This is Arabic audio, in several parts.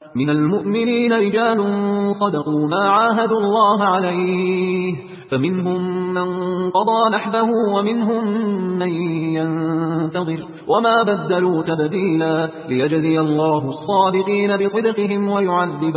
من المؤمنين رجال صدقوا ما عاهدوا الله عليه، فمنهم من قضى نحبه ومنهم من ينتظر وما بدلوا تبديلا، ليجزي الله الصادقين بصدقهم ويعذب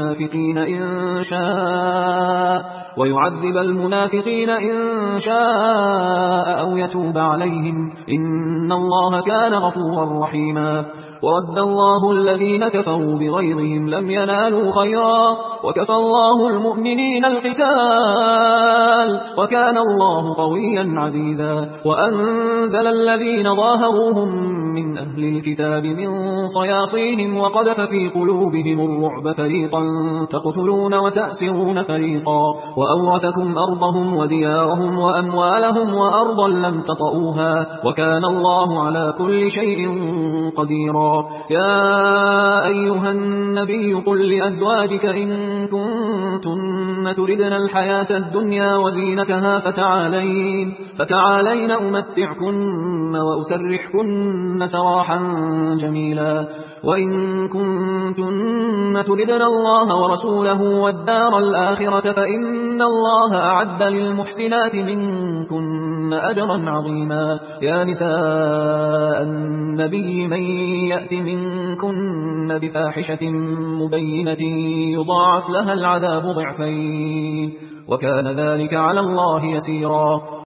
المنافقين إن شاء أو يتوب عليهم، إن الله كان غفورا رحيما. ورد الله الذين كفروا بغيظهم لم ينالوا خيرا، وكفى الله المؤمنين القتال، وكان الله قويا عزيزا. وأنزل الذين ظاهروهم من أهل الكتاب من صياصيهم وقذف في قلوبهم الرعب، فريقا تقتلون وتأسرون فريقا، وأورثكم أرضهم وديارهم وأموالهم وأرضا لم تطئوها، وكان الله على كل شيء قديرا. يا أيها النبي قل لأزواجك إن كنتن تردن الحياة الدنيا وزينتها فتعالين أمتعكن وأسرحكن سراحا جميلا، وإن كنتن تردن الله ورسوله والدار الآخرة فإن الله أعد للمحسنات منكن أجرا عظيما. يا نساء النبي من يأت منكن بفاحشة مبينة يضاعف لها العذاب ضعفين، وكان ذلك على الله يسيرا.